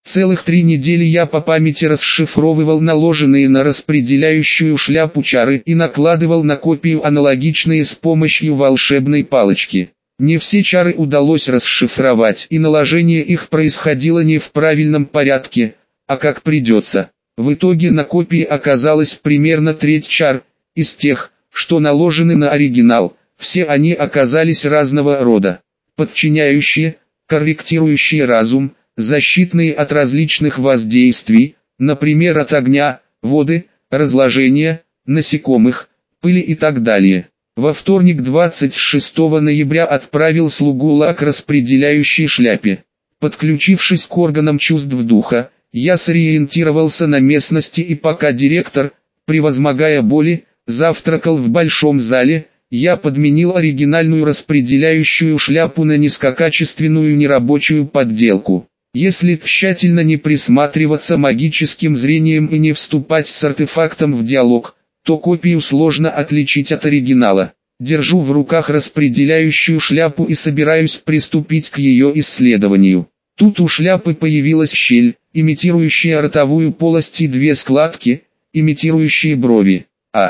Целых 3 недели я по памяти расшифровывал наложенные на распределяющую шляпу чары и накладывал на копию аналогичные с помощью волшебной палочки. Не все чары удалось расшифровать, и наложение их происходило не в правильном порядке, а как придется. В итоге на копии оказалось примерно треть чар, из тех, что наложены на оригинал. Все они оказались разного рода: подчиняющие, корректирующие разум, защитные от различных воздействий, например от огня, воды, разложения, насекомых, пыли и так далее. Во вторник 26 ноября отправил слугу к распределяющей шляпе. Подключившись к органам чувств духа, я сориентировался на местности, и пока директор, превозмогая боли, завтракал в большом зале, я подменил оригинальную распределяющую шляпу на низкокачественную нерабочую подделку. Если тщательно не присматриваться магическим зрением и не вступать с артефактом в диалог, то копию сложно отличить от оригинала. Держу в руках распределяющую шляпу и собираюсь приступить к ее исследованию. Тут у шляпы появилась щель, имитирующая ротовую полость, и 2 складки, имитирующие брови.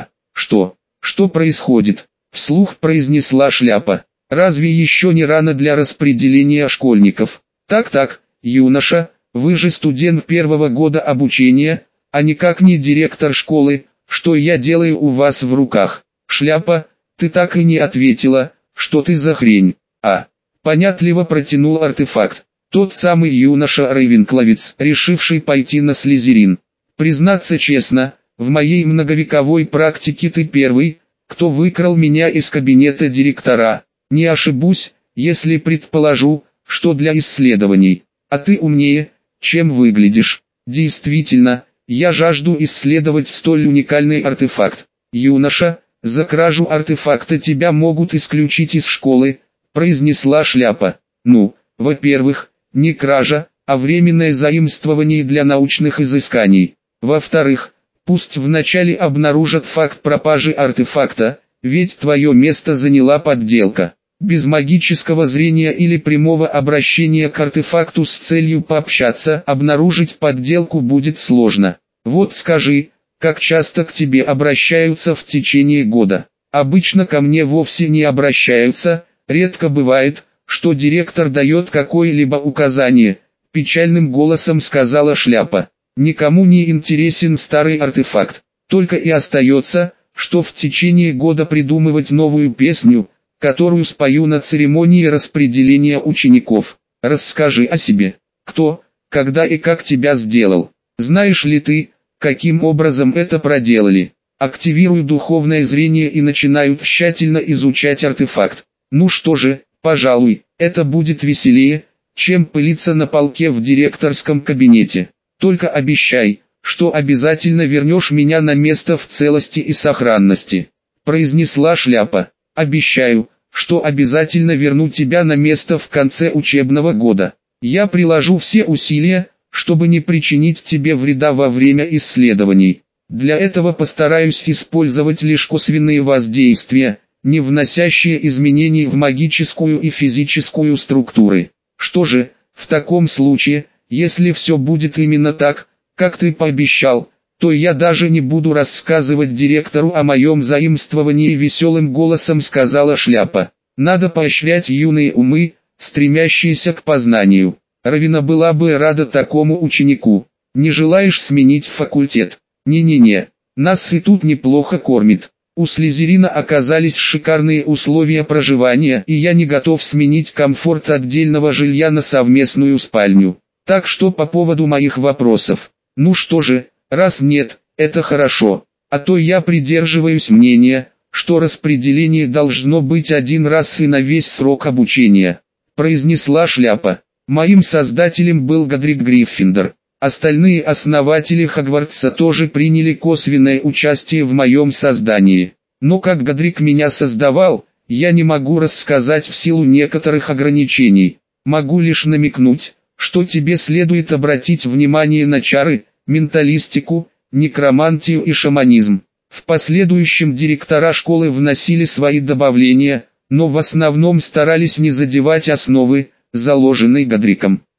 Что происходит? Вслух произнесла шляпа. Разве еще не рано для распределения школьников? Так, юноша, вы же студент 1-го года обучения, а никак не директор школы. Что я делаю у вас в руках? Шляпа, ты так и не ответила, что ты за хрень? Понятливо протянул артефакт. Тот самый юноша Рейвенкловец, решивший пойти на Слизерин. Признаться честно, в моей многовековой практике ты первый, кто выкрал меня из кабинета директора. Не ошибусь, если предположу, что для исследований. А ты умнее, чем выглядишь. Действительно, я жажду исследовать столь уникальный артефакт. Юноша, за кражу артефакта тебя могут исключить из школы, произнесла шляпа. Ну, во-первых, не кража, а временное заимствование для научных изысканий. Во-вторых, пусть вначале обнаружат факт пропажи артефакта, ведь твое место заняла подделка. Без магического зрения или прямого обращения к артефакту с целью пообщаться, обнаружить подделку будет сложно. Вот скажи, как часто к тебе обращаются в течение года? Обычно ко мне вовсе не обращаются, редко бывает, что директор дает какое-либо указание, печальным голосом сказала шляпа. Никому не интересен старый артефакт, только и остается, что в течение года придумывать новую песню, которую спою на церемонии распределения учеников. Расскажи о себе. Кто, когда и как тебя сделал? Знаешь ли ты, каким образом это проделали? Активирую духовное зрение и начинаю тщательно изучать артефакт. Ну что же, пожалуй, это будет веселее, чем пылиться на полке в директорском кабинете. Только обещай, что обязательно вернешь меня на место в целости и сохранности, произнесла шляпа. Обещаю, что обязательно верну тебя на место в конце учебного года. Я приложу все усилия, чтобы не причинить тебе вреда во время исследований. Для этого постараюсь использовать лишь косвенные воздействия, не вносящие изменений в магическую и физическую структуры. Что же, в таком случае, если все будет именно так, как ты пообещал, то я даже не буду рассказывать директору о моем заимствовании, веселым голосом сказала шляпа. Надо поощрять юные умы, стремящиеся к познанию. Равина была бы рада такому ученику. Не желаешь сменить факультет? Не-не-не, нас и тут неплохо кормит. У Слизерина оказались шикарные условия проживания, и я не готов сменить комфорт отдельного жилья на совместную спальню. Так что по поводу моих вопросов. Ну что же, раз нет, это хорошо. А то я придерживаюсь мнения, что распределение должно быть один раз и на весь срок обучения, произнесла шляпа. Моим создателем был Годрик Гриффиндор. Остальные основатели Хогвартса тоже приняли косвенное участие в моем создании. Но как Годрик меня создавал, я не могу рассказать в силу некоторых ограничений. Могу лишь намекнуть, что тебе следует обратить внимание на чары, менталистику, некромантию и шаманизм. В последующем директора школы вносили свои добавления, но в основном старались не задевать основы, заложенные Годриком.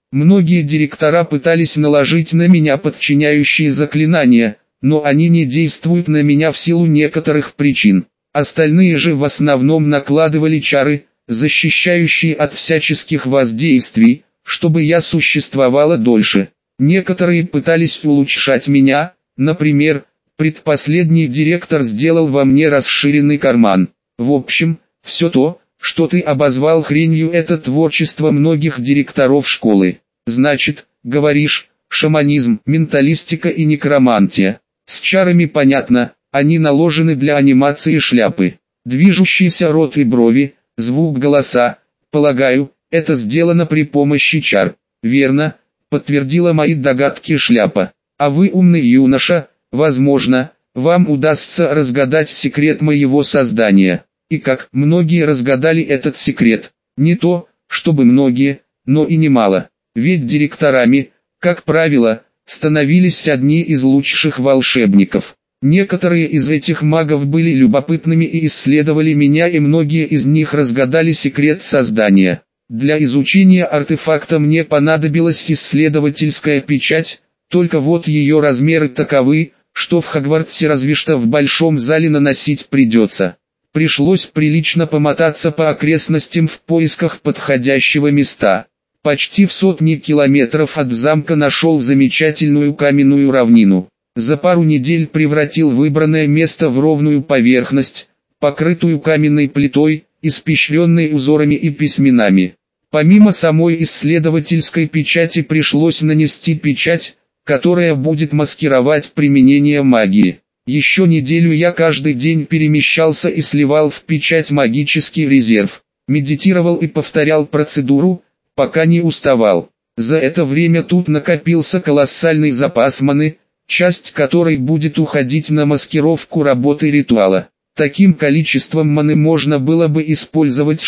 Многие директора пытались наложить на меня подчиняющие заклинания, но они не действуют на меня в силу некоторых причин. Остальные же в основном накладывали чары, защищающие от всяческих воздействий, чтобы я существовала дольше. Некоторые пытались улучшать меня, например, предпоследний директор сделал во мне расширенный карман. В общем, все то, что ты обозвал хренью, это творчество многих директоров школы. Значит, говоришь, шаманизм, менталистика и некромантия. С чарами понятно, они наложены для анимации шляпы. Движущийся рот и брови, звук голоса, полагаю, это сделано при помощи чар. Верно, подтвердила мои догадки шляпа. А вы умный юноша, возможно, вам удастся разгадать секрет моего создания. И как многие разгадали этот секрет, не то, чтобы многие, но и немало. Ведь директорами, как правило, становились одни из лучших волшебников. Некоторые из этих магов были любопытными и исследовали меня, и многие из них разгадали секрет создания. Для изучения артефакта мне понадобилась исследовательская печать, только вот ее размеры таковы, что в Хогвартсе разве что в большом зале наносить придется. Пришлось прилично помотаться по окрестностям в поисках подходящего места. Почти в 100 километров от замка нашел замечательную каменную равнину. За пару недель превратил выбранное место в ровную поверхность, покрытую каменной плитой, испещренной узорами и письменами. Помимо самой исследовательской печати пришлось нанести печать, которая будет маскировать применение магии. Еще неделю я каждый день перемещался и сливал в печать магический резерв. Медитировал и повторял процедуру, пока не уставал. За это время тут накопился колоссальный запас маны, часть которой будет уходить на маскировку работы ритуала. Таким количеством маны можно было бы использовать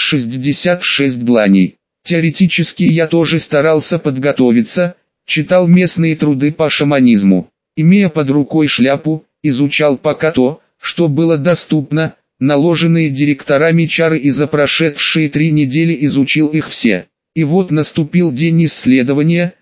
66 дланей. Теоретически я тоже старался подготовиться, читал местные труды по шаманизму. Имея под рукой шляпу, изучал пока то, что было доступно, наложенные директорами чары, и за прошедшие 3 недели изучил их все. И вот наступил день исследования.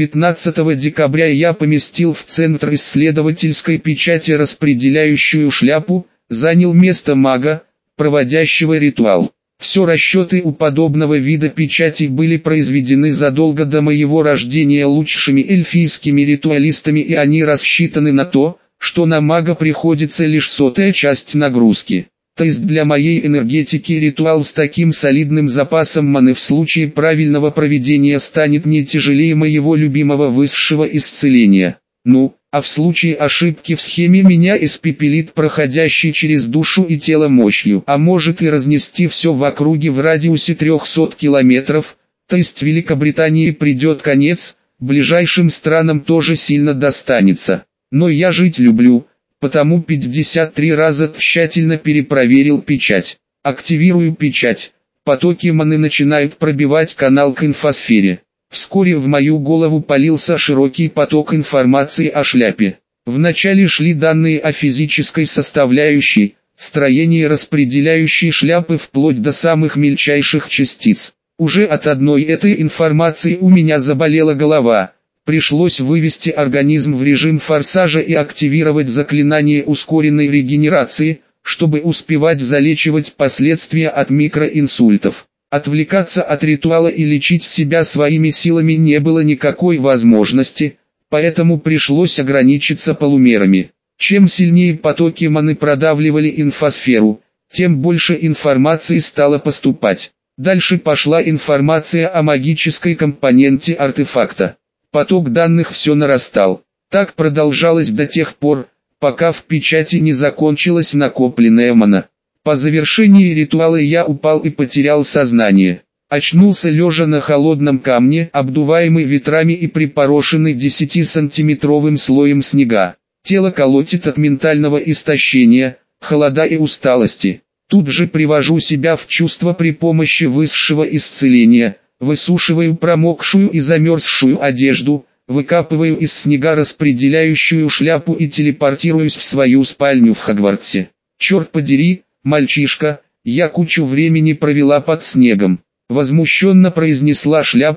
19 декабря я поместил в центр исследовательской печати распределяющую шляпу, занял место мага, проводящего ритуал. Все расчеты у подобного вида печатей были произведены задолго до моего рождения лучшими эльфийскими ритуалистами, и они рассчитаны на то, что на мага приходится лишь 100-я часть нагрузки. То есть для моей энергетики ритуал с таким солидным запасом маны в случае правильного проведения станет не тяжелее моего любимого высшего исцеления. Ну, а в случае ошибки в схеме меня испепелит проходящий через душу и тело мощью, а может и разнести все в округе в радиусе 300 километров, то есть Великобритании придет конец, ближайшим странам тоже сильно достанется. Но я жить люблю, потому 53 раза тщательно перепроверил печать. Активирую печать. Потоки маны начинают пробивать канал к инфосфере. Вскоре в мою голову полился широкий поток информации о шляпе. Вначале шли данные о физической составляющей, строении распределяющей шляпы вплоть до самых мельчайших частиц. Уже от одной этой информации у меня заболела голова. Пришлось вывести организм в режим форсажа и активировать заклинание ускоренной регенерации, чтобы успевать залечивать последствия от микроинсультов. Отвлекаться от ритуала и лечить себя своими силами не было никакой возможности, поэтому пришлось ограничиться полумерами. Чем сильнее потоки маны продавливали инфосферу, тем больше информации стало поступать. Дальше пошла информация о магической компоненте артефакта. Поток данных все нарастал. Так продолжалось до тех пор, пока в печати не закончилась накопленная мана. По завершении ритуала я упал и потерял сознание. Очнулся лежа на холодном камне, обдуваемый ветрами и припорошенный 10-сантиметровым слоем снега. Тело колотит от ментального истощения, холода и усталости. Тут же привожу себя в чувство при помощи высшего исцеления. Высушиваю промокшую и замерзшую одежду, выкапываю из снега распределяющую шляпу и телепортируюсь в свою спальню в Хогвартсе. Черт подери, мальчишка, я кучу времени провела под снегом. Возмущенно произнесла шляпа,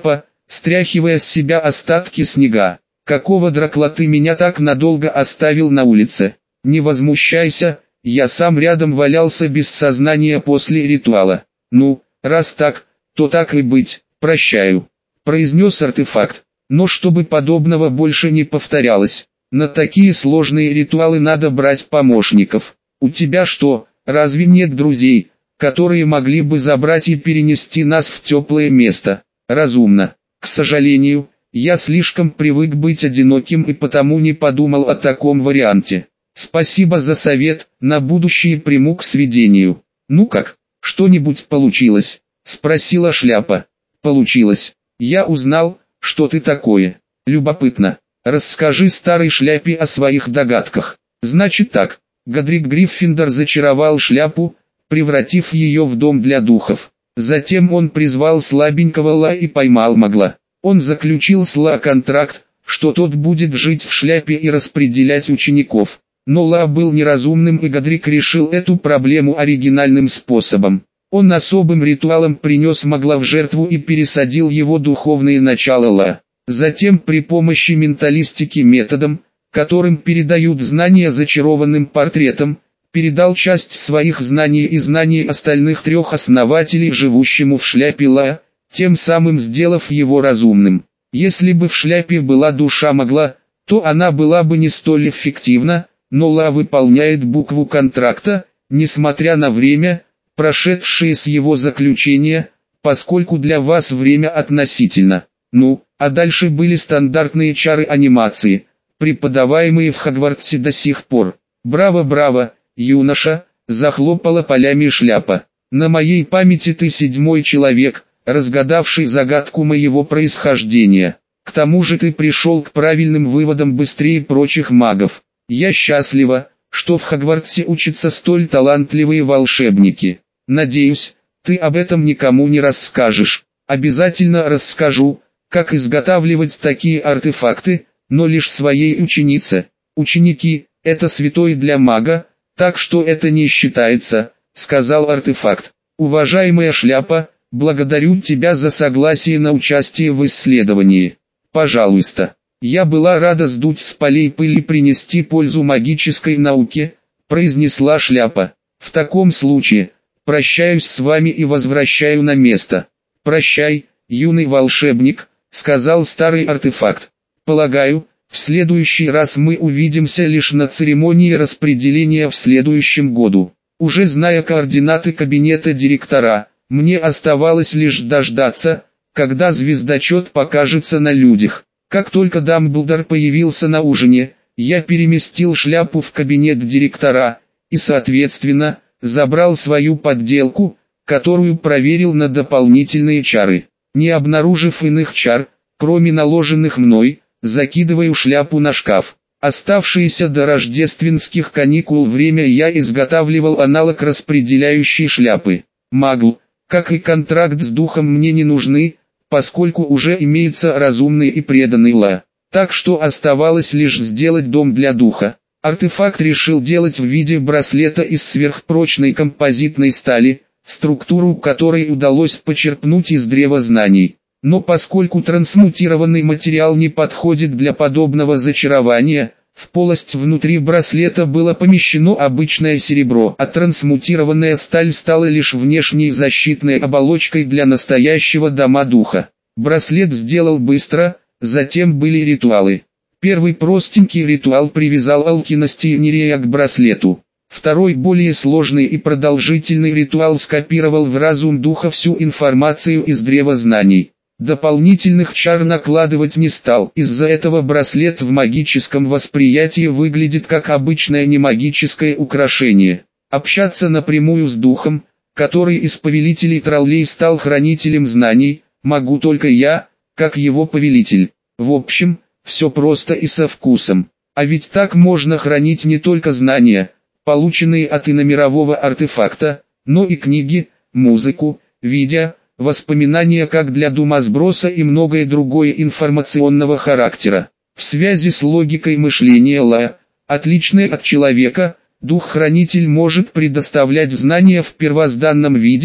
стряхивая с себя остатки снега. «Какого дракла ты меня так надолго оставил на улице? Не возмущайся, я сам рядом валялся без сознания после ритуала. Ну, раз так, то так и быть, прощаю», — произнес артефакт. «Но чтобы подобного больше не повторялось, на такие сложные ритуалы надо брать помощников. У тебя что, разве нет друзей, которые могли бы забрать и перенести нас в теплое место?» «Разумно. К сожалению, я слишком привык быть одиноким и потому не подумал о таком варианте. Спасибо за совет, на будущее приму к сведению». «Ну как, что-нибудь получилось?» — спросила Шляпа. «Получилось. Я узнал, что ты такое. Любопытно. Расскажи старой Шляпе о своих догадках». «Значит так». Годрик Гриффиндор зачаровал Шляпу, превратив ее в дом для духов. Затем он призвал слабенького Ла и поймал Магла. Он заключил с Ла контракт, что тот будет жить в Шляпе и распределять учеников. Но Ла был неразумным, и Годрик решил эту проблему оригинальным способом. Он особым ритуалом принес Магла в жертву и пересадил его духовные начала Ла. Затем при помощи менталистики методом, которым передают знания зачарованным портретам, передал часть своих знаний и знаний остальных трех основателей живущему в Шляпе Ла, тем самым сделав его разумным. Если бы в Шляпе была душа Магла, то она была бы не столь эффективна, но Ла выполняет букву контракта, несмотря на время, прошедшее с его заключения, поскольку для вас время относительно. Ну, а дальше были стандартные чары анимации, преподаваемые в Хогвартсе до сих пор. «Браво, браво, юноша!» — захлопала полями Шляпа. «На моей памяти ты 7-й человек, разгадавший загадку моего происхождения. К тому же ты пришел к правильным выводам быстрее прочих магов. Я счастлива, что в Хогвартсе учатся столь талантливые волшебники. Надеюсь, ты об этом никому не расскажешь». «Обязательно расскажу, как изготавливать такие артефакты, но лишь своей ученице. Ученики – это святое для мага, так что это не считается», – сказал артефакт. «Уважаемая Шляпа, благодарю тебя за согласие на участие в исследовании. Пожалуйста». «Я была рада сдуть с полей пыль и принести пользу магической науке», – произнесла Шляпа. «В таком случае, прощаюсь с вами и возвращаю на место». «Прощай, юный волшебник», — сказал старый артефакт. «Полагаю, в следующий раз мы увидимся лишь на церемонии распределения в следующем году». Уже зная координаты кабинета директора, мне оставалось лишь дождаться, когда звездочет покажется на людях. Как только Дамблдор появился на ужине, я переместил Шляпу в кабинет директора, и соответственно, забрал свою подделку, которую проверил на дополнительные чары. Не обнаружив иных чар, кроме наложенных мной, закидываю Шляпу на шкаф. Оставшееся до рождественских каникул время я изготавливал аналог распределяющей шляпы. Магл, как и контракт с духом, мне не нужны, поскольку уже имеется разумный и преданный Ла. Так что оставалось лишь сделать дом для духа. Артефакт решил делать в виде браслета из сверхпрочной композитной стали, структуру которой удалось почерпнуть из древа знаний. Но поскольку трансмутированный материал не подходит для подобного зачарования, в полость внутри браслета было помещено обычное серебро, а трансмутированная сталь стала лишь внешней защитной оболочкой для настоящего дома духа. Браслет сделал быстро, затем были ритуалы. Первый простенький ритуал привязал Алкиностиенерея к браслету. Второй, более сложный и продолжительный ритуал, скопировал в разум духа всю информацию из древа знаний. Дополнительных чар накладывать не стал, из-за этого браслет в магическом восприятии выглядит как обычное немагическое украшение. Общаться напрямую с духом, который из повелителей троллей стал хранителем знаний, могу только я, как его повелитель. В общем, все просто и со вкусом. А ведь так можно хранить не только знания, полученные от иномирового артефакта, но и книги, музыку, видео, воспоминания как для думосброса и многое другое информационного характера. В связи с логикой мышления Ла, отличной от человека, дух-хранитель может предоставлять знания в первозданном виде,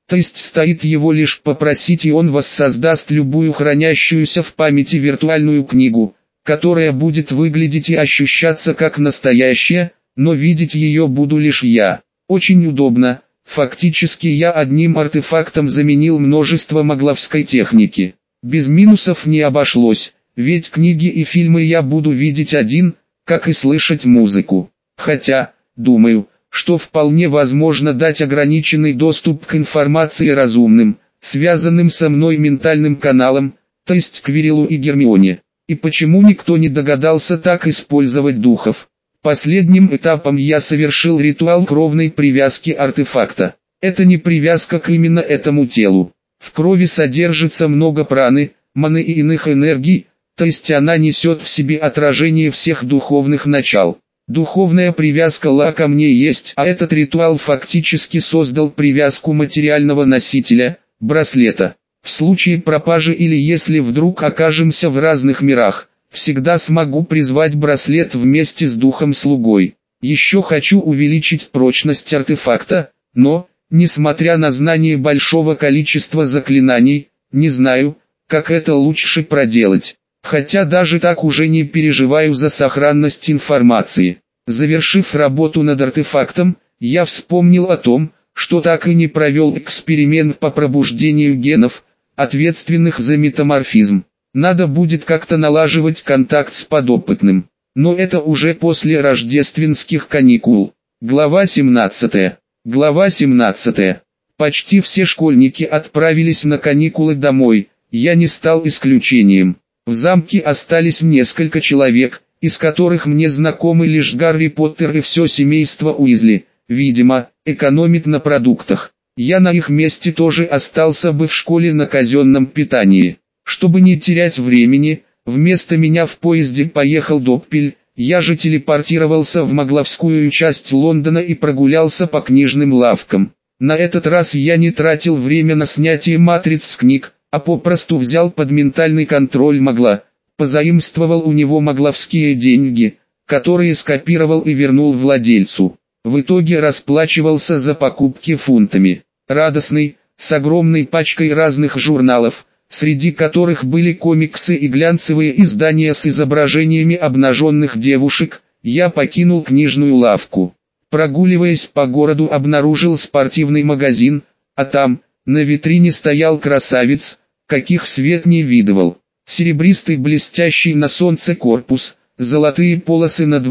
То есть стоит его лишь попросить, и он воссоздаст любую хранящуюся в памяти виртуальную книгу, которая будет выглядеть и ощущаться как настоящая, но видеть ее буду лишь я. Очень удобно. Фактически я одним артефактом заменил множество магловской техники. Без минусов не обошлось, ведь книги и фильмы я буду видеть один, как и слышать музыку. Хотя, думаю, что вполне возможно дать ограниченный доступ к информации разумным, связанным со мной ментальным каналом, то есть Квирилу и Гермионе. И почему никто не догадался так использовать духов? Последним этапом я совершил ритуал кровной привязки артефакта. Это не привязка к именно этому телу. В крови содержится много праны, маны и иных энергий, то есть она несет в себе отражение всех духовных начал. Духовная привязка ко мне есть, а этот ритуал фактически создал привязку материального носителя, браслета. В случае пропажи или если вдруг окажемся в разных мирах, всегда смогу призвать браслет вместе с духом-слугой. Еще хочу увеличить прочность артефакта, но, несмотря на знание большого количества заклинаний, не знаю, как это лучше проделать. Хотя даже так уже не переживаю за сохранность информации. Завершив работу над артефактом, я вспомнил о том, что так и не провел эксперимент по пробуждению генов, ответственных за метаморфизм. Надо будет как-то налаживать контакт с подопытным. Но это уже после рождественских каникул. Глава 17. Глава 17. Почти все школьники отправились на каникулы домой, я не стал исключением. В замке остались несколько человек, из которых мне знакомы лишь Гарри Поттер и все семейство Уизли, видимо, экономит на продуктах. Я на их месте тоже остался бы в школе на казенном питании. Чтобы не терять времени, вместо меня в поезде поехал Доппель, я же телепортировался в магловскую часть Лондона и прогулялся по книжным лавкам. На этот раз я не тратил время на снятие матриц с книг, а попросту взял под ментальный контроль Магла, позаимствовал у него магловские деньги, которые скопировал и вернул владельцу. В итоге расплачивался за покупки фунтами. Радостный, с огромной пачкой разных журналов, среди которых были комиксы и глянцевые издания с изображениями обнаженных девушек, я покинул книжную лавку. Прогуливаясь по городу, обнаружил спортивный магазин, а там, на витрине стоял красавец, каких свет не видывал. Серебристый блестящий на солнце корпус, золотые полосы на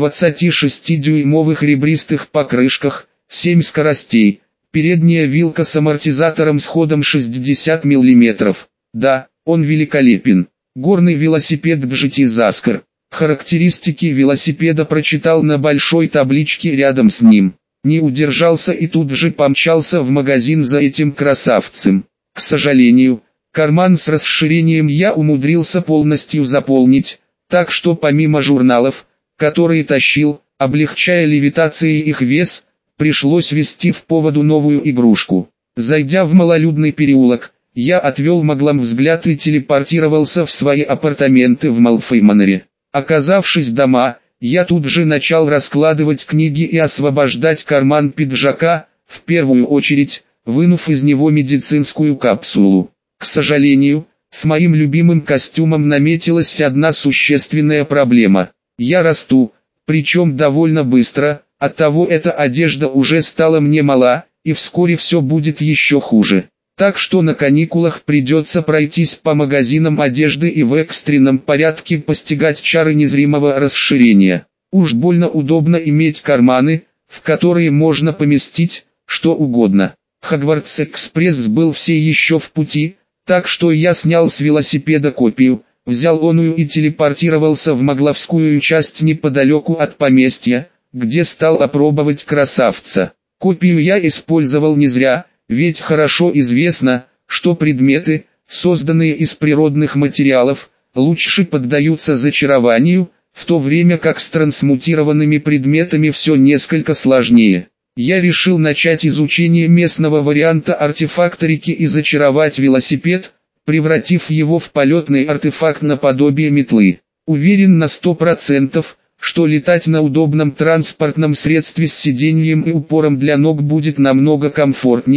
26-дюймовых ребристых покрышках, 7 скоростей, передняя вилка с амортизатором с ходом 60 мм. Да, он великолепен. Горный велосипед GT Zaskar. Характеристики велосипеда прочитал на большой табличке рядом с ним. Не удержался и тут же помчался в магазин за этим красавцем. К сожалению, карман с расширением я умудрился полностью заполнить, так что помимо журналов, которые тащил, облегчая левитацией их вес, пришлось везти в поводу новую игрушку. Зайдя в малолюдный переулок, я отвел Маглам взгляд и телепортировался в свои апартаменты в Малфой-Маноре. Оказавшись дома, я тут же начал раскладывать книги и освобождать карман пиджака, в первую очередь, вынув из него медицинскую капсулу. К сожалению, с моим любимым костюмом наметилась одна существенная проблема. Я расту, причем довольно быстро, оттого эта одежда уже стала мне мала, и вскоре все будет еще хуже. Так что на каникулах придется пройтись по магазинам одежды и в экстренном порядке постигать чары незримого расширения. Уж больно удобно иметь карманы, в которые можно поместить что угодно. Хогвартс-экспресс был все еще в пути, так что я снял с велосипеда копию, взял оную и телепортировался в магловскую часть неподалеку от поместья, где стал опробовать красавца. Копию я использовал не зря, ведь хорошо известно, что предметы, созданные из природных материалов, лучше поддаются зачарованию, в то время как с трансмутированными предметами все несколько сложнее. Я решил начать изучение местного варианта артефакторики и зачаровать велосипед, превратив его в полетный артефакт наподобие метлы. Уверен на 100%, что летать на удобном транспортном средстве с сиденьем и упором для ног будет намного комфортнее,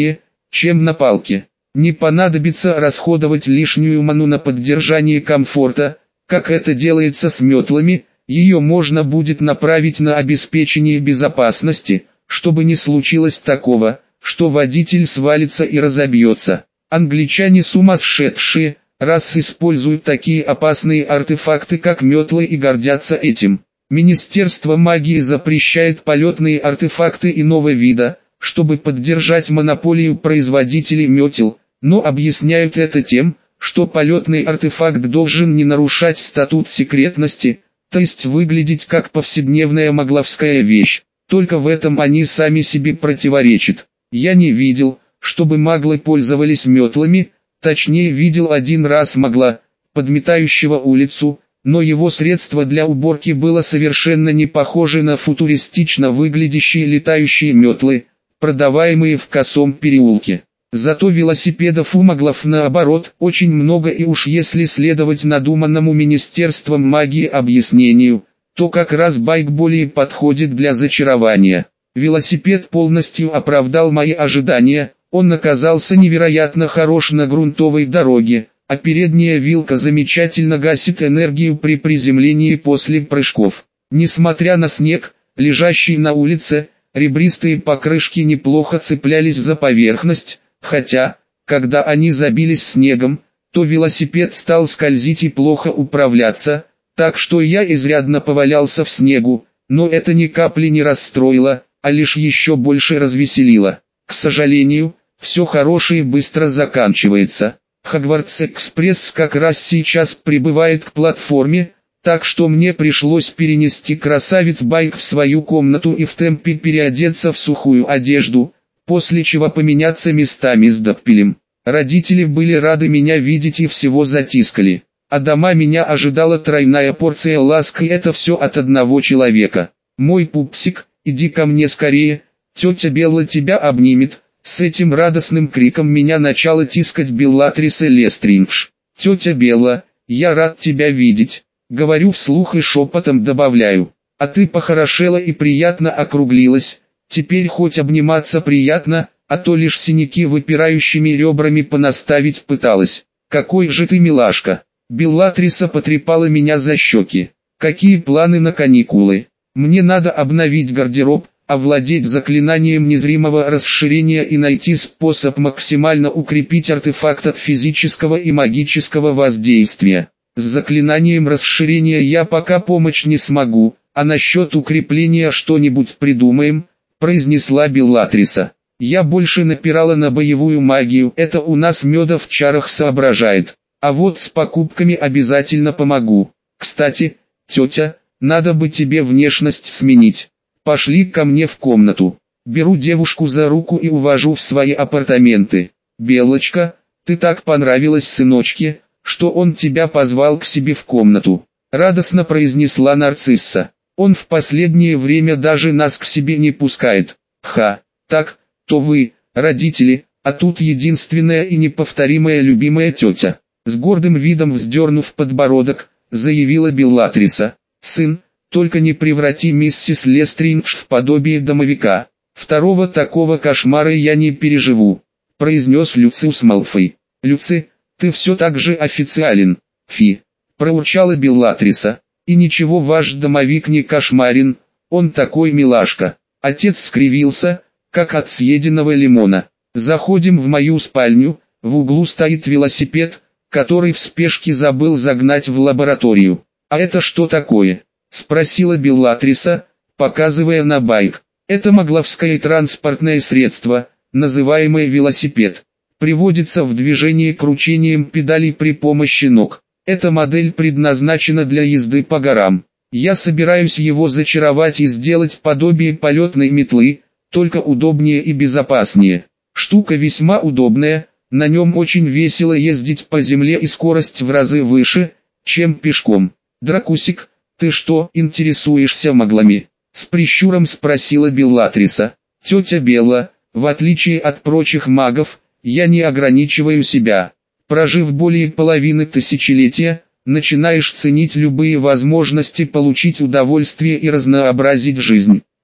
чем на палке. Не понадобится расходовать лишнюю ману на поддержание комфорта, как это делается с метлами, ее можно будет направить на обеспечение безопасности, чтобы не случилось такого, что водитель свалится и разобьется. Англичане сумасшедшие, раз используют такие опасные артефакты как метлы и гордятся этим. Министерство магии запрещает полетные артефакты иного вида, чтобы поддержать монополию производителей метел, но объясняют это тем, что полетный артефакт должен не нарушать статут секретности, то есть выглядеть как повседневная магловская вещь. Только в этом они сами себе противоречат. Я не видел, чтобы маглы пользовались метлами, точнее видел один раз магла, подметающего улицу, но его средство для уборки было совершенно не похоже на футуристично выглядящие летающие метлы, продаваемые в косом переулке. Зато велосипедов у маглов наоборот очень много, и уж если следовать надуманному Министерством магии объяснению, то как раз байк более подходит для зачарования. Велосипед полностью оправдал мои ожидания, он оказался невероятно хорош на грунтовой дороге, а передняя вилка замечательно гасит энергию при приземлении после прыжков. Несмотря на снег, лежащий на улице, ребристые покрышки неплохо цеплялись за поверхность, хотя, когда они забились снегом, то велосипед стал скользить и плохо управляться, так что я изрядно повалялся в снегу, но это ни капли не расстроило, а лишь еще больше развеселило. К сожалению, все хорошее быстро заканчивается. Хогвартс-экспресс как раз сейчас прибывает к платформе, так что мне пришлось перенести красавец-байк в свою комнату и в темпе переодеться в сухую одежду, после чего поменяться местами с Доппелем. Родители были рады меня видеть и всего затискали. А дома меня ожидала тройная порция ласк, и это все от одного человека. «Мой пупсик, иди ко мне скорее, тетя Белла тебя обнимет». С этим радостным криком меня начала тискать Беллатриса Лестриндж. «Тетя Белла, я рад тебя видеть», — говорю вслух и шепотом добавляю. «А ты похорошела и приятно округлилась, теперь хоть обниматься приятно, а то лишь синяки выпирающими ребрами понаставить пыталась. Какой же ты милашка». Беллатриса потрепала меня за щеки. «Какие планы на каникулы? Мне надо обновить гардероб, овладеть заклинанием незримого расширения и найти способ максимально укрепить артефакт от физического и магического воздействия. С заклинанием расширения я пока помочь не смогу, а насчет укрепления что-нибудь придумаем», — произнесла Беллатриса. «Я больше напирала на боевую магию, это у нас Меда в чарах соображает. А вот с покупками обязательно помогу. Кстати, тетя, надо бы тебе внешность сменить. Пошли ко мне в комнату». Беру девушку за руку и увожу в свои апартаменты. «Белочка, ты так понравилась сыночке, что он тебя позвал к себе в комнату», — радостно произнесла нарцисса. «Он в последнее время даже нас к себе не пускает». Так, то вы, родители, а тут единственная и неповторимая любимая тетя». С гордым видом вздернув подбородок, заявила Беллатриса. «Сын, только не преврати миссис Лестриндж в подобие домовика. Второго такого кошмара я не переживу», — произнес Люциус Малфой. «Люци, ты все так же официален». «Фи», — проурчала Беллатриса. «И ничего, ваш домовик не кошмарен, он такой милашка». Отец скривился, как от съеденного лимона. «Заходим в мою спальню, в углу стоит велосипед, который в спешке забыл загнать в лабораторию». «А это что такое?» — спросила Беллатриса, показывая на байк. «Это магловское транспортное средство, называемое велосипед. Приводится в движение кручением педалей при помощи ног. Эта модель предназначена для езды по горам. Я собираюсь его зачаровать и сделать подобие полетной метлы, только удобнее и безопаснее. Штука весьма удобная, на нем очень весело ездить по земле и скорость в разы выше, чем пешком». «Дракусик, ты что, интересуешься маглами?» — с прищуром спросила Беллатриса. «Тетя Белла, в отличие от прочих магов, я не ограничиваю себя. Прожив более половины тысячелетия, начинаешь ценить любые возможности получить удовольствие и разнообразить жизнь.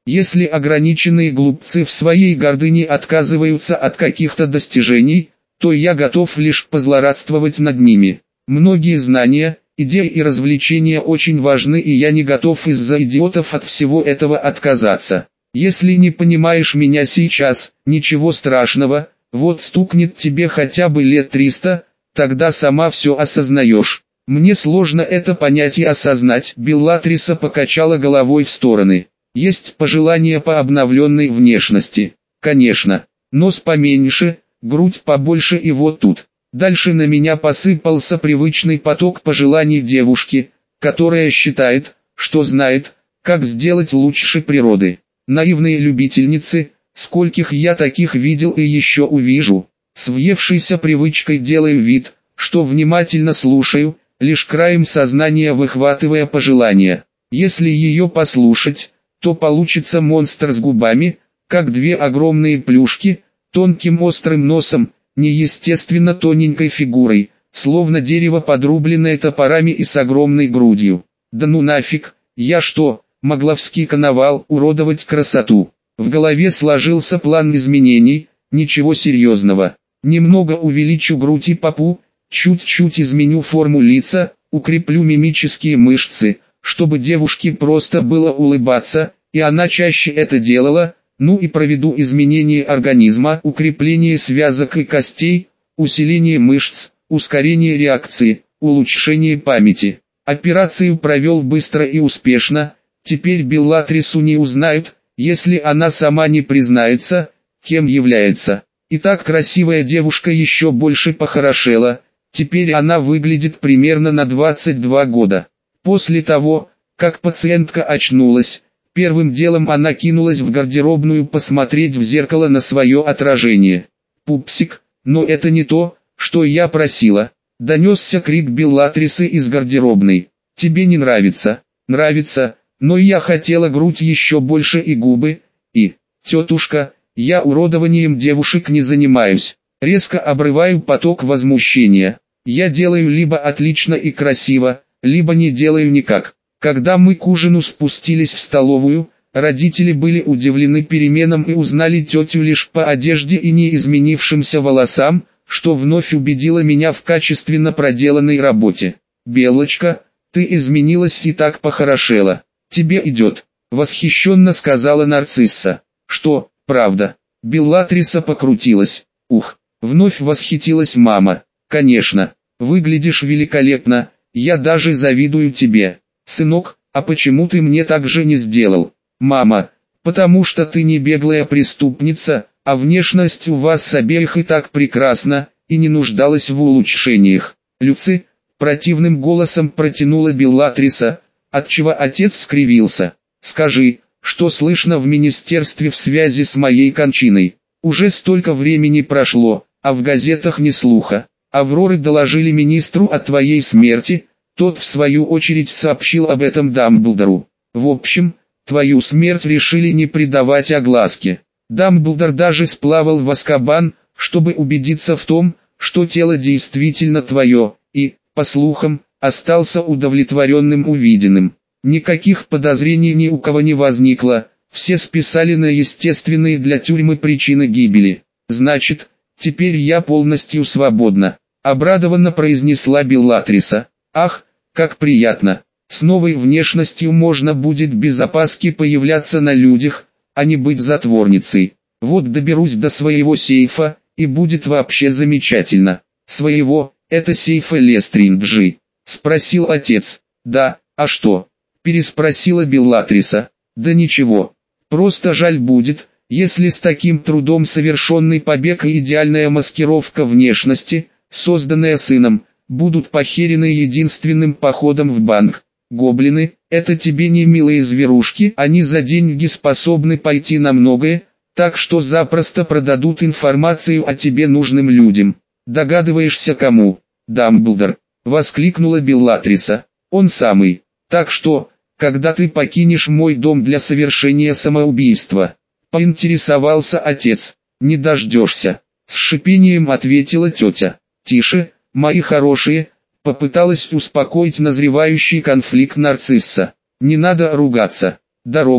Если ограниченные глупцы в своей гордыне отказываются от каких-то достижений, то я готов лишь позлорадствовать над ними. Многие знания, идеи и развлечения очень важны, и я не готов из-за идиотов от всего этого отказаться. Если не понимаешь меня сейчас, ничего страшного, вот стукнет тебе хотя бы лет 300, тогда сама все осознаешь. Мне сложно это понять и осознать. Беллатриса покачала головой в стороны. Есть пожелания по обновленной внешности. Конечно, нос поменьше, грудь побольше и вот тут. Дальше на меня посыпался привычный поток пожеланий девушки, которая считает, что знает, как сделать лучше природы. Наивные любительницы, скольких я таких видел и еще увижу. С въевшейся привычкой делаю вид, что внимательно слушаю, лишь краем сознания выхватывая пожелания. Если ее послушать, то получится монстр с губами, как две огромные плюшки, тонким острым носом, неестественно тоненькой фигурой, словно дерево, подрубленное топорами, и с огромной грудью. Да ну нафиг, я что, Могловский коновал, уродовать красоту? В голове сложился план изменений, ничего серьезного. Немного увеличу грудь и попу, чуть-чуть изменю форму лица, укреплю мимические мышцы, чтобы девушке просто было улыбаться, и она чаще это делала, ну и проведу изменение организма, укрепление связок и костей, усиление мышц, ускорение реакции, улучшение памяти. Операцию провел быстро и успешно, теперь Беллатрису не узнают, если она сама не признается, кем является. Итак, красивая девушка еще больше похорошела, теперь она выглядит примерно на 22 года. После того, как пациентка очнулась, первым делом она кинулась в гардеробную посмотреть в зеркало на свое отражение. «Пупсик, но это не то, что я просила», — донесся крик Беллатрисы из гардеробной. «Тебе не нравится?» «Нравится, но я хотела грудь еще больше и губы, и...» «Тетушка, я уродованием девушек не занимаюсь». Резко обрываю поток возмущения. Я делаю либо отлично и красиво, либо не делаю никак. Когда мы к ужину спустились в столовую, родители были удивлены переменам и узнали тетю лишь по одежде и неизменившимся волосам, что вновь убедило меня в качественно проделанной работе. «Белочка, ты изменилась и так похорошела. Тебе идет», — восхищенно сказала нарцисса. «Что, правда?» Беллатриса покрутилась. «Ух!» — вновь восхитилась мама. «Конечно, выглядишь великолепно, я даже завидую тебе. Сынок, а почему ты мне так же не сделал?» «Мама, потому что ты не беглая преступница, а внешность у вас с обеих и так прекрасна, и не нуждалась в улучшениях». «Люци», — противным голосом протянула Беллатриса, отчего отец скривился. «Скажи, что слышно в министерстве в связи с моей кончиной? Уже столько времени прошло, а в газетах ни слуха. Авроры доложили министру о твоей смерти, тот в свою очередь сообщил об этом Дамблдору. В общем, твою смерть решили не придавать огласке. Дамблдор даже сплавал в Азкабан, чтобы убедиться в том, что тело действительно твое, и, по слухам, остался удовлетворенным увиденным. Никаких подозрений ни у кого не возникло, все списали на естественные для тюрьмы причины гибели. Значит, теперь я полностью свободна», — обрадованно произнесла Беллатриса. «Ах, как приятно! С новой внешностью можно будет без опаски появляться на людях, а не быть затворницей. Вот доберусь до своего сейфа, и будет вообще замечательно». «Своего, это сейфа Лестринджи?» — спросил отец. «Да, а что?» — переспросила Беллатриса. «Да ничего. Просто жаль будет, если с таким трудом совершенный побег и идеальная маскировка внешности, созданная сыном, будут похерены единственным походом в банк. Гоблины, это тебе не милые зверушки, они за деньги способны пойти на многое, так что запросто продадут информацию о тебе нужным людям. Догадываешься кому?» «Дамблдор», — воскликнула Беллатриса. «Он самый. Так что, когда ты покинешь мой дом для совершения самоубийства?» — поинтересовался отец. «Не дождешься», — с шипением ответила тетя. «Тише, мои хорошие», — попыталась успокоить назревающий конфликт нарцисса. «Не надо ругаться. Дорогой,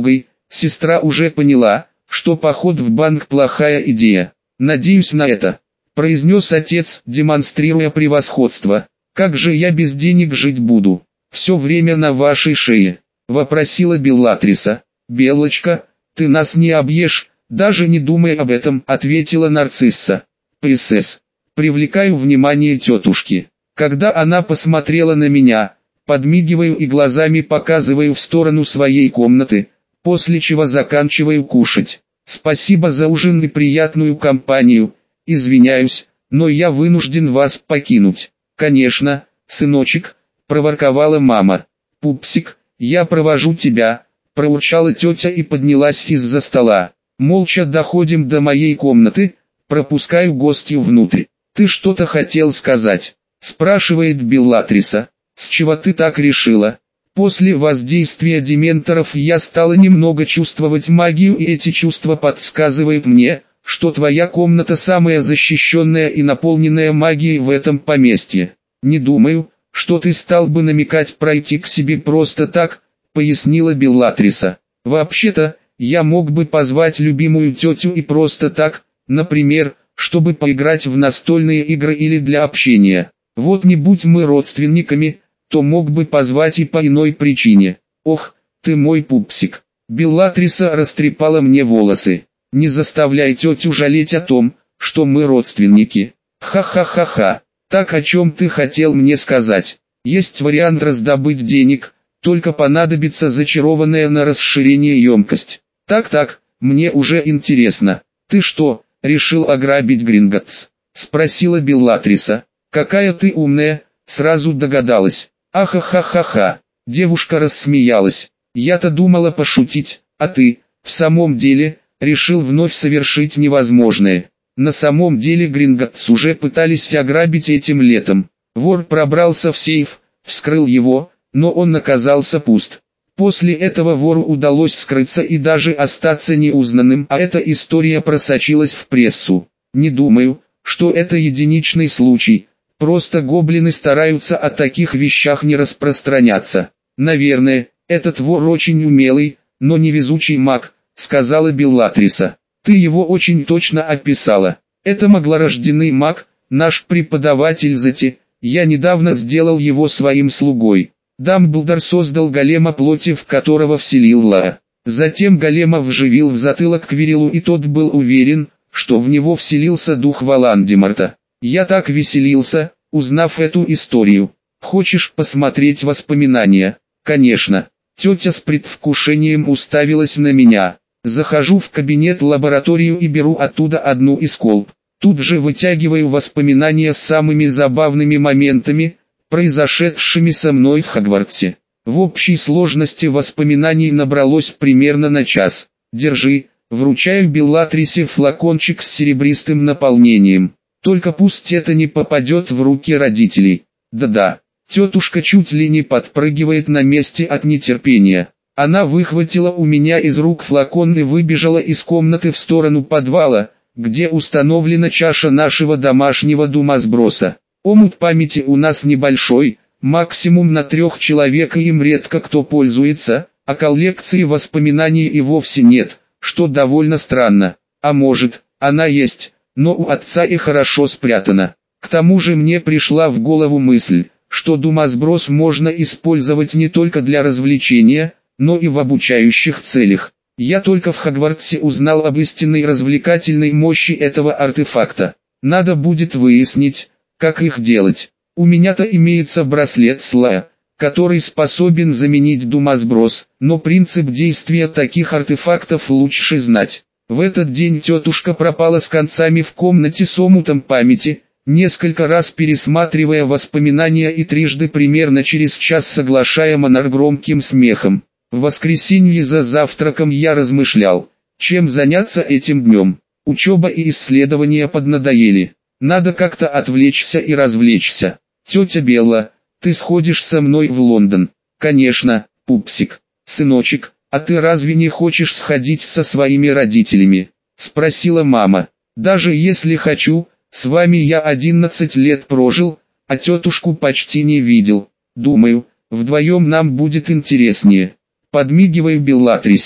Сестра уже поняла, что поход в банк плохая идея. Надеюсь на это, произнес отец, демонстрируя превосходство. Как же я без денег жить буду? Все время на вашей шее, вопросила Беллатриса. Белочка, ты нас не объешь, даже не думай об этом, ответила Нарцисса. ПСС. Привлекаю внимание тетушки. Когда она посмотрела на меня, подмигиваю и глазами показываю в сторону своей комнаты, после чего заканчиваю кушать. Спасибо за ужин и приятную компанию, извиняюсь, но я вынужден вас покинуть. Конечно, сыночек, проворковала мама. Пупсик, я провожу тебя, проурчала тетя и поднялась из-за стола. Молча доходим до моей комнаты, пропускаю гостью внутрь. Ты что-то хотел сказать? Спрашивает Беллатриса. С чего ты так решила? После воздействия дементоров я стала немного чувствовать магию, и эти чувства подсказывают мне, что твоя комната самая защищенная и наполненная магией в этом поместье. Не думаю, что ты стал бы намекать пройти к себе просто так, пояснила Беллатриса. Вообще-то, я мог бы позвать любимую тетю и просто так, например, чтобы поиграть в настольные игры или для общения. Вот не будь мы родственниками, то мог бы позвать и по иной причине. Ох, ты мой пупсик. Беллатриса растрепала мне волосы. Не заставляй тетю жалеть о том, что мы родственники. Ха-ха-ха-ха. Так о чем ты хотел мне сказать? Есть вариант раздобыть денег, только понадобится зачарованная на расширение емкость. Так-так, мне уже интересно. Ты что, решил ограбить Гринготтс? Спросила Беллатриса. Какая ты умная, сразу догадалась. Ахахахаха. Девушка рассмеялась. Я-то думала пошутить, а ты, в самом деле, решил вновь совершить невозможное. На самом деле Гринготтс уже пытались ограбить этим летом. Вор пробрался в сейф, вскрыл его, но он оказался пуст. После этого вору удалось скрыться и даже остаться неузнанным, а эта история просочилась в прессу. Не думаю, что это единичный случай. Просто гоблины стараются о таких вещах не распространяться. Наверное, этот вор очень умелый, но невезучий маг, сказала Беллатриса. Ты его очень точно описала. Это маглорожденный маг, наш преподаватель Зати. Я недавно сделал его своим слугой. Дамблдор создал голема плоти, в которого вселил Ла. Затем голема вживил в затылок Квирилу, и тот был уверен, что в него вселился дух Волан-де-Морта. Я так веселился, узнав эту историю. Хочешь посмотреть воспоминания? Конечно. Тетя с предвкушением уставилась на меня. Захожу в кабинет-лабораторию и беру оттуда одну из колб. Тут же вытягиваю воспоминания с самыми забавными моментами, произошедшими со мной в Хогвартсе. В общей сложности воспоминаний набралось примерно на час. Держи, вручаю Беллатрисе флакончик с серебристым наполнением. Только пусть это не попадет в руки родителей. Да-да, тетушка чуть ли не подпрыгивает на месте от нетерпения. Она выхватила у меня из рук флакон и выбежала из комнаты в сторону подвала, где установлена чаша нашего домашнего думасброса. Омут памяти у нас небольшой, максимум на 3 человек, и им редко кто пользуется, а коллекции воспоминаний и вовсе нет, что довольно странно. А может, она есть, но у отца и хорошо спрятана. К тому же мне пришла в голову мысль, что думасброс можно использовать не только для развлечения, но и в обучающих целях. Я только в Хогвартсе узнал об истинной развлекательной мощи этого артефакта. Надо будет выяснить, как их делать. У меня-то имеется браслет Сла, который способен заменить думасброс, но принцип действия таких артефактов лучше знать. В этот день тетушка пропала с концами в комнате с омутом памяти, несколько раз пересматривая воспоминания и трижды примерно через час соглашая монарх громким смехом. В воскресенье за завтраком я размышлял, чем заняться этим днем. Учеба и исследования поднадоели. Надо как-то отвлечься и развлечься. Тетя Белла, ты сходишь со мной в Лондон? Конечно, пупсик. Сыночек, а ты разве не хочешь сходить со своими родителями? Спросила мама. Даже если хочу, с вами я 11 лет прожил, а тетушку почти не видел. Думаю, вдвоем нам будет интереснее. Подмигиваю Беллатрисе.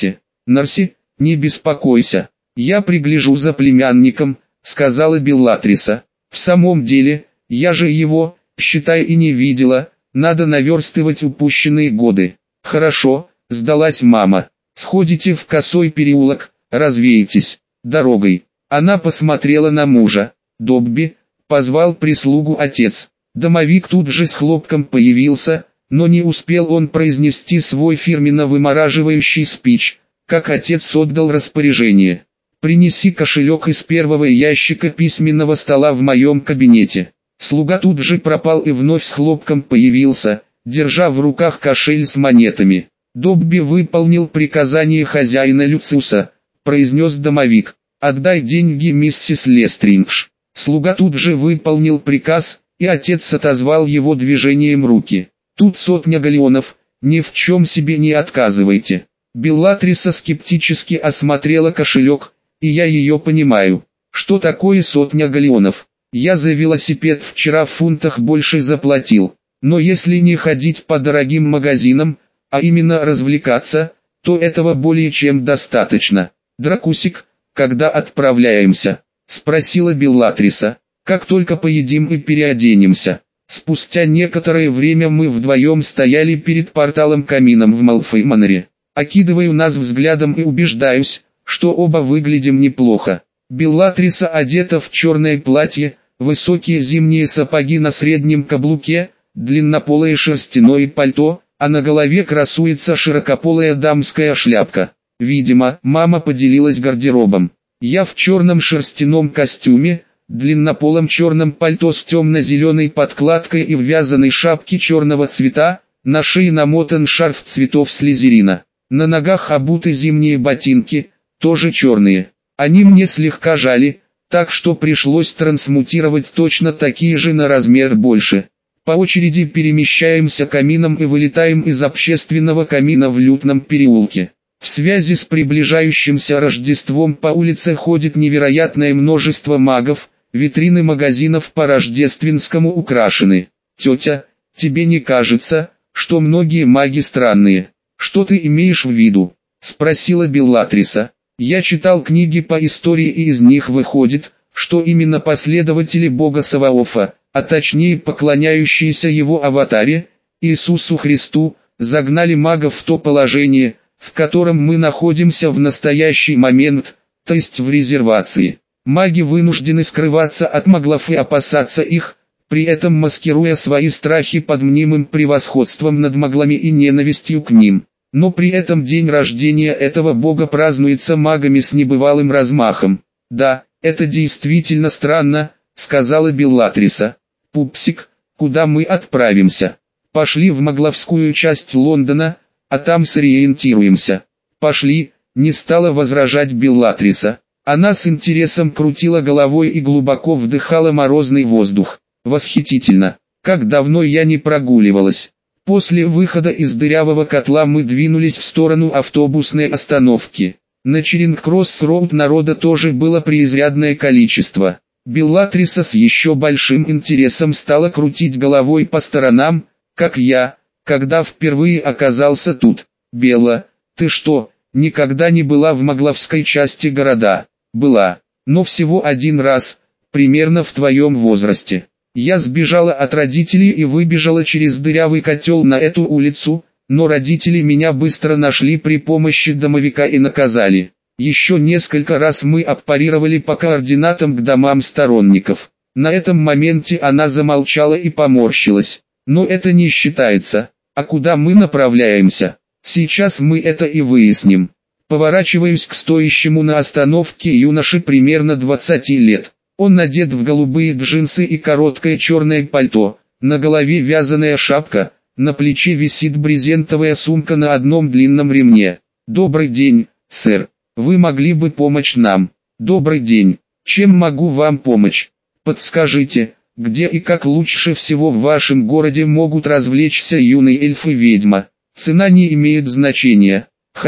Нарси, не беспокойся. Я пригляжу за племянником, сказала Беллатриса. В самом деле, я же его, считай, и не видела, надо наверстывать упущенные годы. Хорошо, сдалась мама. Сходите в Косой переулок, развеетесь дорогой. Она посмотрела на мужа. Добби, позвал прислугу отец. Домовик тут же с хлопком появился, но не успел он произнести свой фирменно вымораживающий спич, как отец отдал распоряжение. «Принеси кошелек из первого ящика письменного стола в моем кабинете». Слуга тут же пропал и вновь с хлопком появился, держа в руках кошель с монетами. «Добби выполнил приказание хозяина Люциуса», — произнес домовик. «Отдай деньги миссис Лестриндж». Слуга тут же выполнил приказ, и отец отозвал его движением руки. «Тут 100 галеонов, ни в чем себе не отказывайте». Беллатриса скептически осмотрела кошелек, и я ее понимаю. Что такое 100 галеонов? Я за велосипед вчера в фунтах больше заплатил. Но если не ходить по дорогим магазинам, а именно развлекаться, то этого более чем достаточно. «Дракусик, когда отправляемся?» — спросила Беллатриса. «Как только поедим и переоденемся». Спустя некоторое время мы вдвоем стояли перед порталом-камином в Малфой-Маноре. Окидываю нас взглядом и убеждаюсь, что оба выглядим неплохо. Беллатриса одета в черное платье, высокие зимние сапоги на среднем каблуке, длиннополое шерстяное пальто, а на голове красуется широкополая дамская шляпка. Видимо, мама поделилась гардеробом. Я в черном шерстяном костюме, длиннополом черном пальто с темно-зеленой подкладкой и в вязаной шапке черного цвета, на шее намотан шарф цветов слизерина. На ногах обуты зимние ботинки, тоже черные. Они мне слегка жали, так что пришлось трансмутировать точно такие же на размер больше. По очереди перемещаемся камином и вылетаем из общественного камина в Лютном переулке. В связи с приближающимся Рождеством по улице ходит невероятное множество магов, витрины магазинов по рождественскому украшены. «Тетя, тебе не кажется, что многие маги странные?» «Что ты имеешь в виду?» — спросила Беллатриса. «Я читал книги по истории, и из них выходит, что именно последователи бога Саваофа, а точнее поклоняющиеся его аватаре, Иисусу Христу, загнали магов в то положение, в котором мы находимся в настоящий момент, то есть в резервации. Маги вынуждены скрываться от маглов и опасаться их, при этом маскируя свои страхи под мнимым превосходством над маглами и ненавистью к ним. Но при этом день рождения этого бога празднуется магами с небывалым размахом. «Да, это действительно странно», — сказала Беллатриса. «Пупсик, куда мы отправимся?» «Пошли в магловскую часть Лондона, а там сориентируемся». «Пошли», — не стала возражать Беллатриса. Она с интересом крутила головой и глубоко вдыхала морозный воздух. «Восхитительно! Как давно я не прогуливалась!» После выхода из дырявого котла мы двинулись в сторону автобусной остановки. На Черинг-Кросс-Роуд народа тоже было преизрядное количество. Беллатриса с еще большим интересом стала крутить головой по сторонам, как я, когда впервые оказался тут. «Белла, ты что, никогда не была в магловской части города?» «Была, но всего один раз, примерно в твоем возрасте. Я сбежала от родителей и выбежала через дырявый котел на эту улицу, но родители меня быстро нашли при помощи домовика и наказали. Еще несколько раз мы аппарировали по координатам к домам сторонников». На этом моменте она замолчала и поморщилась. «Но это не считается. А куда мы направляемся? Сейчас мы это и выясним». Поворачиваюсь к стоящему на остановке юноше примерно 20 лет. Он надет в голубые джинсы и короткое черное пальто, на голове вязаная шапка, на плече висит брезентовая сумка на одном длинном ремне. «Добрый день, сэр. Вы могли бы помочь нам?» «Добрый день. Чем могу вам помочь? Подскажите, где и как лучше всего в вашем городе могут развлечься юный эльф и ведьма? Цена не имеет значения».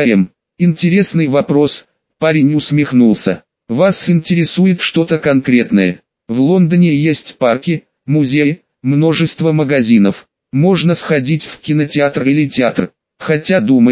Интересный вопрос, парень усмехнулся. «Вас интересует что-то конкретное? В Лондоне есть парки, музеи, множество магазинов. Можно сходить в кинотеатр или театр. Хотя думаю,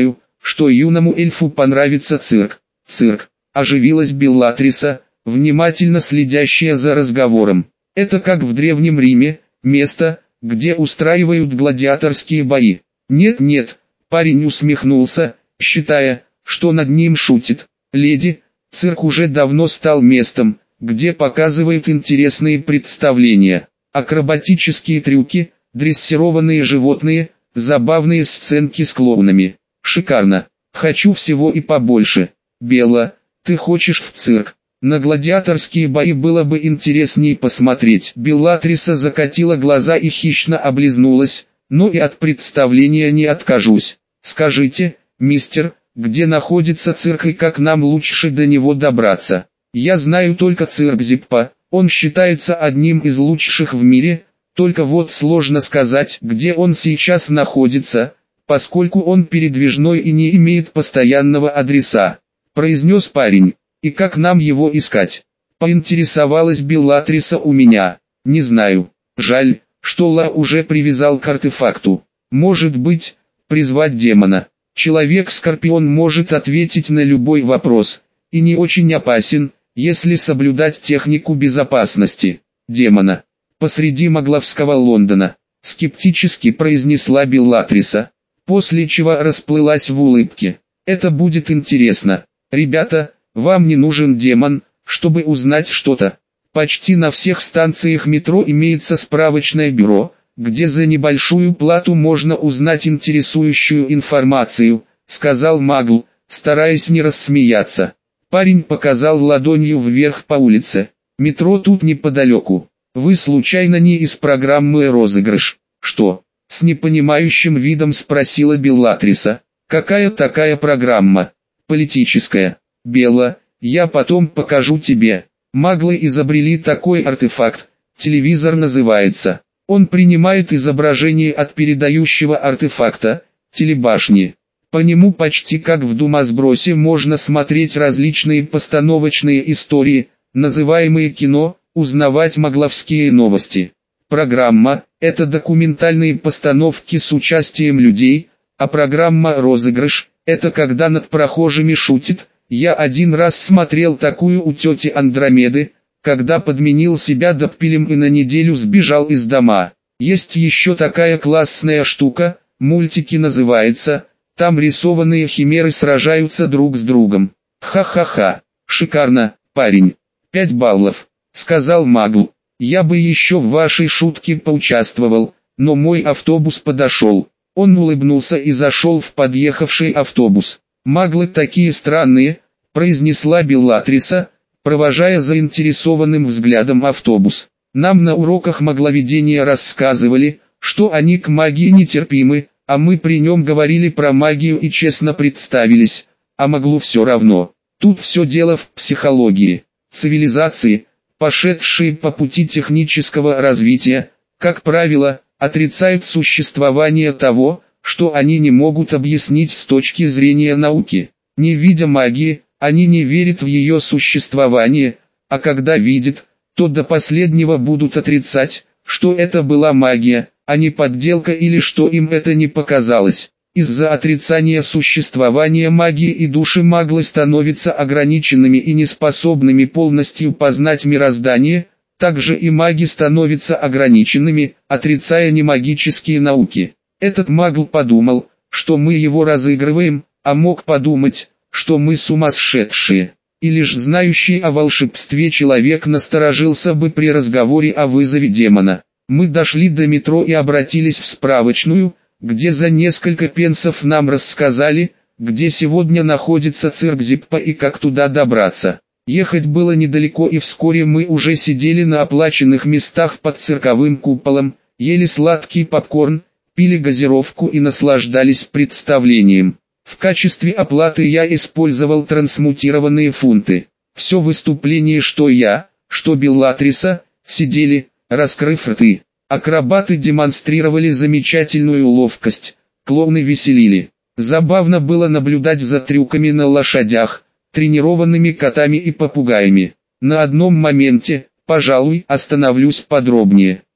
что юному эльфу понравится цирк. Цирк. Оживилась Беллатриса, внимательно следящая за разговором. Это как в Древнем Риме, место, где устраивают гладиаторские бои. Нет, парень усмехнулся, считая, что над ним шутит. Леди, цирк уже давно стал местом, где показывают интересные представления. Акробатические трюки, дрессированные животные, забавные сценки с клоунами. Шикарно. Хочу всего и побольше. Белла, ты хочешь в цирк? На гладиаторские бои было бы интереснее посмотреть. Беллатриса закатила глаза и хищно облизнулась, но и от представления не откажусь. Скажите, мистер, где находится цирк и как нам лучше до него добраться? Я знаю только цирк Зиппо, он считается одним из лучших в мире, только вот сложно сказать, где он сейчас находится, поскольку он передвижной и не имеет постоянного адреса, произнес парень. И как нам его искать? Поинтересовалась Беллатриса у меня. Не знаю. Жаль, что Ла уже привязал к артефакту. Может быть, призвать демона. Человек-скорпион может ответить на любой вопрос, и не очень опасен, если соблюдать технику безопасности. Демона. Посреди Могловского Лондона. Скептически произнесла Беллатриса, после чего расплылась в улыбке. Это будет интересно. Ребята, вам не нужен демон, чтобы узнать что-то. Почти на всех станциях метро имеется справочное бюро, где за небольшую плату можно узнать интересующую информацию, сказал Магл, стараясь не рассмеяться. Парень показал ладонью вверх по улице. Метро тут неподалеку. Вы случайно не из программы «Розыгрыш»? Что? С непонимающим видом спросила Беллатриса. Какая такая программа? Политическая. Белла, я потом покажу тебе. Маглы изобрели такой артефакт, телевизор называется. Он принимает изображение от передающего артефакта, телебашни. По нему почти как в думасбросе можно смотреть различные постановочные истории, называемые кино, узнавать магловские новости. Программа – это документальные постановки с участием людей, а программа «Розыгрыш» – это когда над прохожими шутит. Я один раз смотрел такую у тети Андромеды, когда подменил себя доппелем и на неделю сбежал из дома. Есть еще такая классная штука, мультики называется, там рисованные химеры сражаются друг с другом. Ха-ха-ха, шикарно, парень. 5 баллов, сказал Магл. Я бы еще в вашей шутке поучаствовал, но мой автобус подошел. Он улыбнулся и зашел в подъехавший автобус. Маглы такие странные, произнесла Беллатриса, провожая заинтересованным взглядом автобус. Нам на уроках магловедения рассказывали, что они к магии нетерпимы, а мы при нем говорили про магию и честно представились, а Маглу все равно. Тут все дело в психологии. Цивилизации, пошедшие по пути технического развития, как правило, отрицают существование того, что они не могут объяснить с точки зрения науки. Не видя магии, они не верят в ее существование, а когда видят, то до последнего будут отрицать, что это была магия, а не подделка или что им это не показалось. Из-за отрицания существования магии и души маглы становятся ограниченными и неспособными полностью познать мироздание, также и маги становятся ограниченными, отрицая немагические науки. Этот магл подумал, что мы его разыгрываем, а мог подумать, что мы сумасшедшие. И лишь знающий о волшебстве человек насторожился бы при разговоре о вызове демона. Мы дошли до метро и обратились в справочную, где за несколько пенсов нам рассказали, где сегодня находится цирк Зиппо и как туда добраться. Ехать было недалеко, и вскоре мы уже сидели на оплаченных местах под цирковым куполом, ели сладкий попкорн, пили газировку и наслаждались представлением. В качестве оплаты я использовал трансмутированные фунты. Все выступление, что я, что Беллатриса, сидели, раскрыв рты. Акробаты демонстрировали замечательную ловкость, клоуны веселили. Забавно было наблюдать за трюками на лошадях, тренированными котами и попугаями. На одном моменте, пожалуй, остановлюсь подробнее.